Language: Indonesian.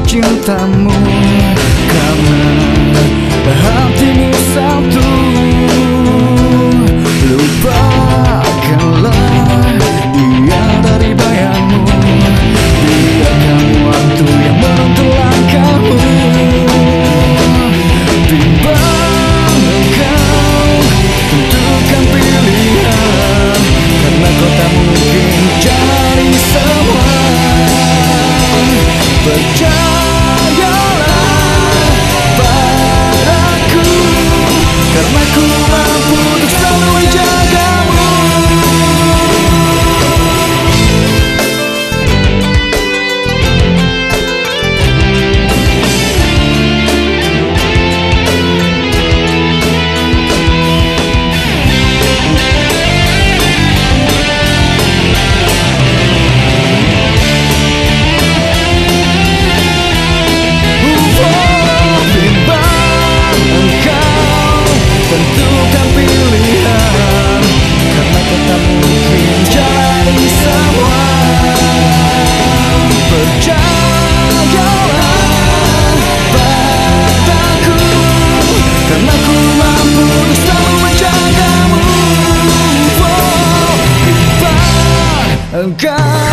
cintamu, karena hatimu satu. Lupakanlah ia dari bayangmu, biarkan waktu yang menuntun langkahmu. Bimbang engkau tentukan pilihan, karena kau tak mungkin jadi semua. Percayalah padaku, karena ku mampu untuk selalu menjagamu. Tentukan pilihan, karena kau tak mungkin jadi semua. Percayalah padaku, karena ku mampu untuk selalu menjagamu. Bimbang engkau